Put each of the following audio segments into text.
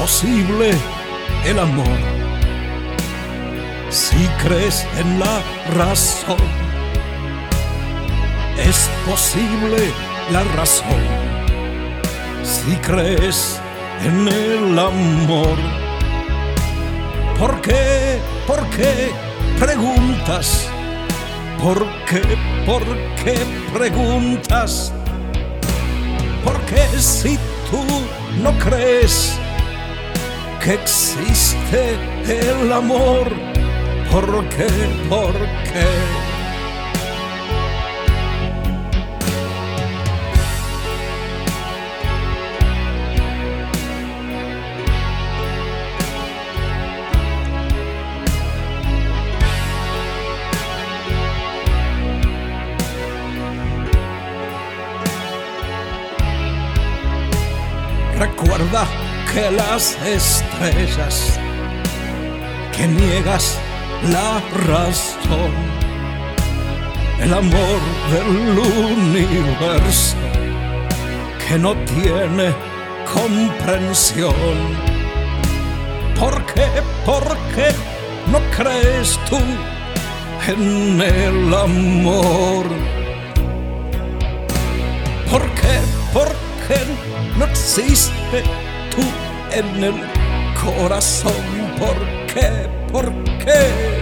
posible el amor si crees en la razón. Es posible la razón si crees en el amor. ¿Por qué? ¿Por qué preguntas? ¿Por qué? ¿Por qué preguntas? Porque si tú no crees que existe el amor, ¿por qué? ¿Por qué? Recuerda que las estrellas, que niegas la razón, el amor del universo que no tiene comprensión. ¿Por qué? ¿Por qué no crees tú en el amor? ¿Por qué? ¿Por qué no existe tú en el corazón? ¿Por qué? ¿Por qué?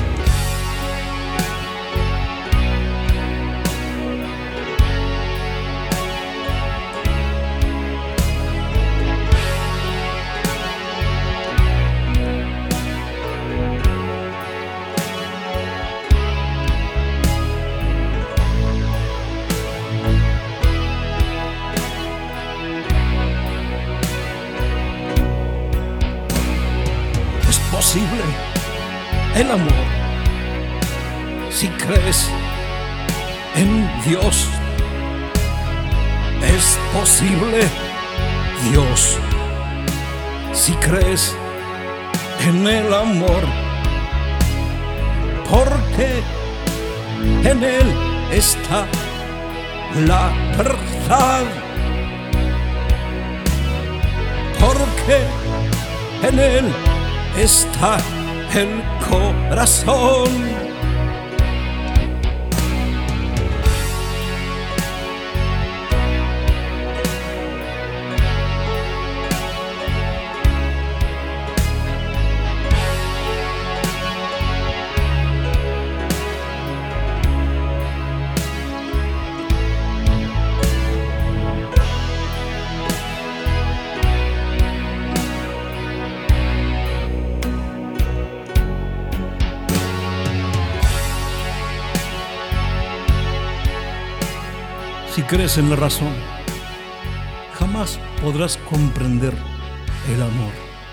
Posible el amor si crees en Dios. Es posible Dios si crees en el amor, porque en Él está la verdad, porque en Él está el corazón. Si crees en la razón, jamás podrás comprender el amor.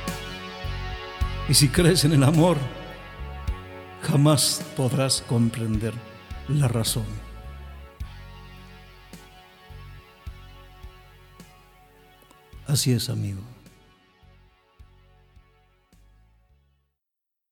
Y si crees en el amor, jamás podrás comprender la razón. Así es, amigo.